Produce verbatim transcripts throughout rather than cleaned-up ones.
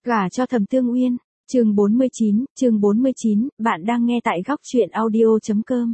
Gả cho Thẩm Tương Uyên, chương bốn mươi chín, chương bốn mươi chín, bạn đang nghe tại góc truyện audio.com.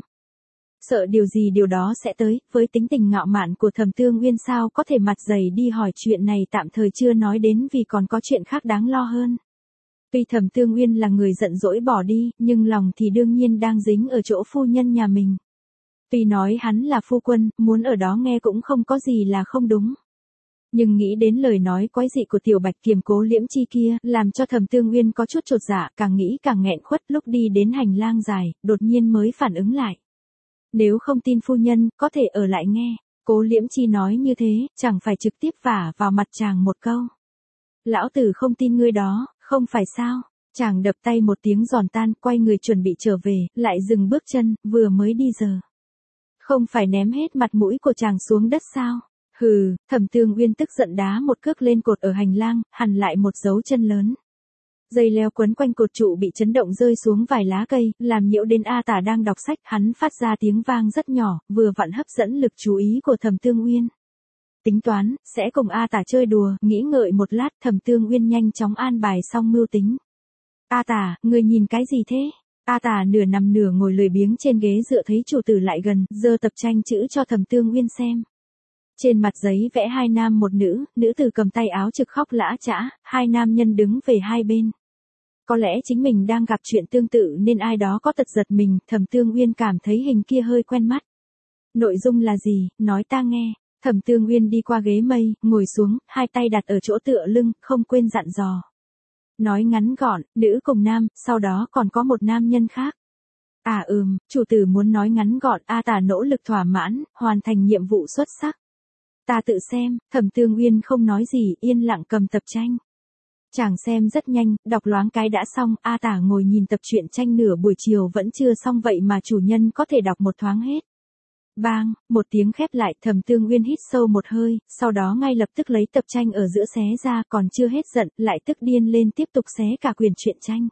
Sợ điều gì điều đó sẽ tới, với tính tình ngạo mạn của Thẩm Tương Uyên sao có thể mặt dày đi hỏi chuyện này, tạm thời chưa nói đến vì còn có chuyện khác đáng lo hơn. Tuy Thẩm Tương Uyên là người giận dỗi bỏ đi, nhưng lòng thì đương nhiên đang dính ở chỗ phu nhân nhà mình. Tuy nói hắn là phu quân, muốn ở đó nghe cũng không có gì là không đúng. Nhưng nghĩ đến lời nói quái dị của Tiểu Bạch kiềm cố Liễm Chi kia, làm cho Thẩm Tương Uyên có chút chột dạ, càng nghĩ càng nghẹn khuất. Lúc đi đến hành lang dài, đột nhiên mới phản ứng lại. Nếu không tin phu nhân, có thể ở lại nghe. Cố Liễm Chi nói như thế, chẳng phải trực tiếp vả vào mặt chàng một câu. Lão tử không tin ngươi đó, không phải sao? Chàng đập tay một tiếng giòn tan, quay người chuẩn bị trở về, lại dừng bước chân, vừa mới đi giờ. Không phải ném hết mặt mũi của chàng xuống đất sao? Hừ, Thẩm Tương Uyên tức giận đá một cước lên cột ở hành lang, hằn lại một dấu chân lớn. Dây leo quấn quanh cột trụ bị chấn động rơi xuống vài lá cây, làm nhiễu đến A Tả đang đọc sách, hắn phát ra tiếng vang rất nhỏ, vừa vặn hấp dẫn lực chú ý của Thẩm Tương Uyên. Tính toán, sẽ cùng A Tả chơi đùa, nghĩ ngợi một lát, Thẩm Tương Uyên nhanh chóng an bài xong mưu tính. A Tả, người nhìn cái gì thế? A Tả nửa nằm nửa ngồi lười biếng trên ghế dựa thấy chủ tử lại gần, giơ tập tranh chữ cho Thẩm Tương Uyên xem. Trên mặt giấy vẽ hai nam một nữ, nữ tử cầm tay áo trực khóc lã chã, hai nam nhân đứng về hai bên. Có lẽ chính mình đang gặp chuyện tương tự nên ai đó có tật giật mình, Thẩm Tương Uyên cảm thấy hình kia hơi quen mắt. Nội dung là gì, nói ta nghe. Thẩm Tương Uyên đi qua ghế mây, ngồi xuống, hai tay đặt ở chỗ tựa lưng, không quên dặn dò. Nói ngắn gọn, nữ cùng nam, sau đó còn có một nam nhân khác. À ừm, chủ tử muốn nói ngắn gọn, A Tả nỗ lực thỏa mãn, hoàn thành nhiệm vụ xuất sắc. Ta tự xem. Thẩm Tương Uyên không nói gì, yên lặng cầm tập tranh. Chàng xem rất nhanh, đọc loáng cái đã xong. A Tả ngồi nhìn tập truyện tranh nửa buổi chiều vẫn chưa xong, vậy mà chủ nhân có thể đọc một thoáng hết. Bang, một tiếng khép lại, Thẩm Tương Uyên hít sâu một hơi, sau đó ngay lập tức lấy tập tranh ở giữa xé ra, còn chưa hết giận, lại tức điên lên tiếp tục xé cả quyển truyện tranh.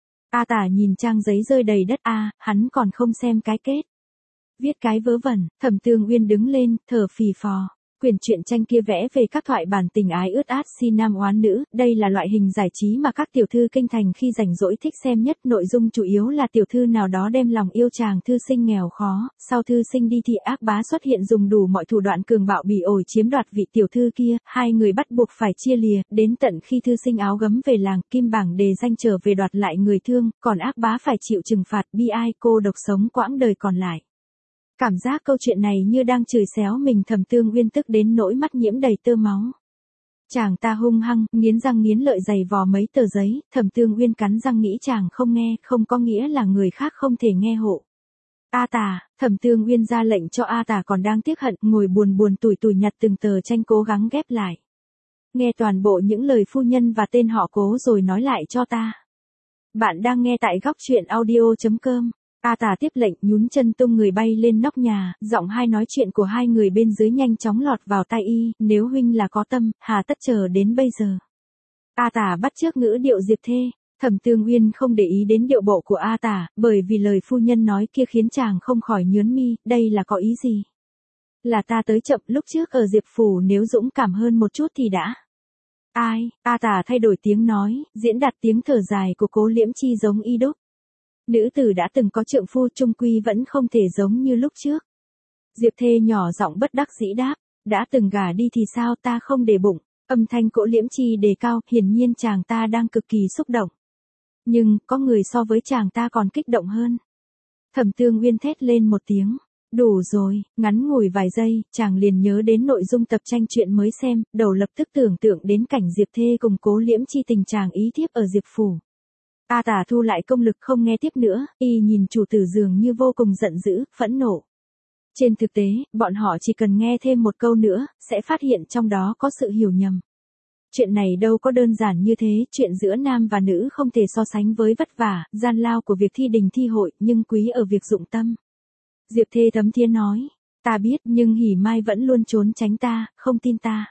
A Tả nhìn trang giấy rơi đầy đất, a, à, hắn còn không xem cái kết. Viết cái vớ vẩn. Thẩm Tương Uyên đứng lên, thở phì phò. Quyển truyện tranh kia vẽ về các thoại bản tình ái ướt át si nam oán nữ, đây là loại hình giải trí mà các tiểu thư kinh thành khi rảnh rỗi thích xem nhất, nội dung chủ yếu là tiểu thư nào đó đem lòng yêu chàng thư sinh nghèo khó, sau thư sinh đi thì ác bá xuất hiện dùng đủ mọi thủ đoạn cường bạo bỉ ổi chiếm đoạt vị tiểu thư kia, hai người bắt buộc phải chia lìa, đến tận khi thư sinh áo gấm về làng, kim bảng đề danh trở về đoạt lại người thương, còn ác bá phải chịu trừng phạt, bi ai cô độc sống quãng đời còn lại. Cảm giác câu chuyện này như đang chửi xéo mình, Thẩm Tương Uyên tức đến nỗi mắt nhiễm đầy tơ máu. Chàng ta hung hăng, nghiến răng nghiến lợi giày vò mấy tờ giấy, Thẩm Tương Uyên cắn răng nghĩ chàng không nghe, không có nghĩa là người khác không thể nghe hộ. A Tả, Thẩm Tương Uyên ra lệnh cho A Tả còn đang tiếc hận, ngồi buồn buồn tủi tủi nhặt từng tờ tranh cố gắng ghép lại. Nghe toàn bộ những lời phu nhân và tên họ Cố rồi nói lại cho ta. Bạn đang nghe tại góc truyện audio.com. A Tả tiếp lệnh, nhún chân tung người bay lên nóc nhà, giọng hai nói chuyện của hai người bên dưới nhanh chóng lọt vào tai y, nếu huynh là có tâm, hà tất chờ đến bây giờ. A Tả bắt chước ngữ điệu Diệp Thê. Thẩm Tương Uyên không để ý đến điệu bộ của A Tả, bởi vì lời phu nhân nói kia khiến chàng không khỏi nhướng mi, đây là có ý gì? Là ta tới chậm, lúc trước ở Diệp Phủ nếu dũng cảm hơn một chút thì đã. Ai? A Tả thay đổi tiếng nói, diễn đạt tiếng thở dài của Cố Liễm Chi giống y đúc. Nữ tử đã từng có trượng phu chung quy vẫn không thể giống như lúc trước. Diệp Thê nhỏ giọng bất đắc dĩ đáp, đã từng gả đi thì sao, ta không để bụng. Âm thanh Cố Liễm Chi đề cao, hiển nhiên chàng ta đang cực kỳ xúc động. Nhưng, có người so với chàng ta còn kích động hơn. Thẩm Tương Uyên thét lên một tiếng. Đủ rồi, ngắn ngủi vài giây, chàng liền nhớ đến nội dung tập tranh chuyện mới xem, đầu lập tức tưởng tượng đến cảnh Diệp Thê cùng Cố Liễm Chi tình chàng ý thiếp ở Diệp Phủ. A Tả thu lại công lực không nghe tiếp nữa, y nhìn chủ tử dường như vô cùng giận dữ, phẫn nộ. Trên thực tế, bọn họ chỉ cần nghe thêm một câu nữa, sẽ phát hiện trong đó có sự hiểu nhầm. Chuyện này đâu có đơn giản như thế, chuyện giữa nam và nữ không thể so sánh với vất vả, gian lao của việc thi đình thi hội, nhưng quý ở việc dụng tâm. Diệp Thê thấm thía nói, ta biết nhưng Hỉ Mai vẫn luôn trốn tránh ta, không tin ta.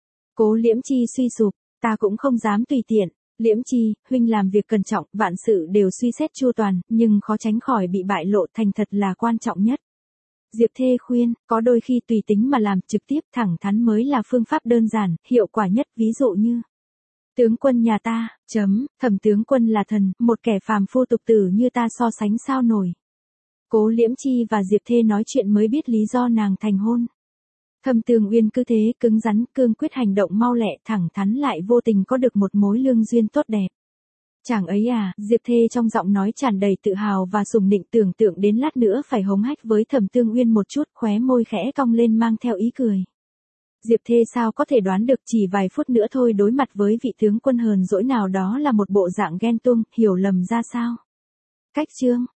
Cố Liễm Chi suy sụp, ta cũng không dám tùy tiện. Liễm Chi, huynh làm việc cẩn trọng, vạn sự đều suy xét chu toàn, nhưng khó tránh khỏi bị bại lộ, thành thật là quan trọng nhất. Diệp Thê khuyên, có đôi khi tùy tính mà làm, trực tiếp thẳng thắn mới là phương pháp đơn giản, hiệu quả nhất, ví dụ như Tướng quân nhà ta, chấm, Thẩm tướng quân là thần, một kẻ phàm phu tục tử như ta so sánh sao nổi. Cố Liễm Chi và Diệp Thê nói chuyện mới biết lý do nàng thành hôn. Thẩm Tường Uyên cứ thế cứng rắn, cương quyết hành động mau lẹ, thẳng thắn lại vô tình có được một mối lương duyên tốt đẹp. Chàng ấy à, Diệp Thê trong giọng nói tràn đầy tự hào và sùng nịnh, tưởng tượng đến lát nữa phải hống hách với Thẩm Tường Uyên một chút, khóe môi khẽ cong lên mang theo ý cười. Diệp Thê sao có thể đoán được chỉ vài phút nữa thôi đối mặt với vị tướng quân hờn dỗi nào đó là một bộ dạng ghen tuông, hiểu lầm ra sao. Cách chương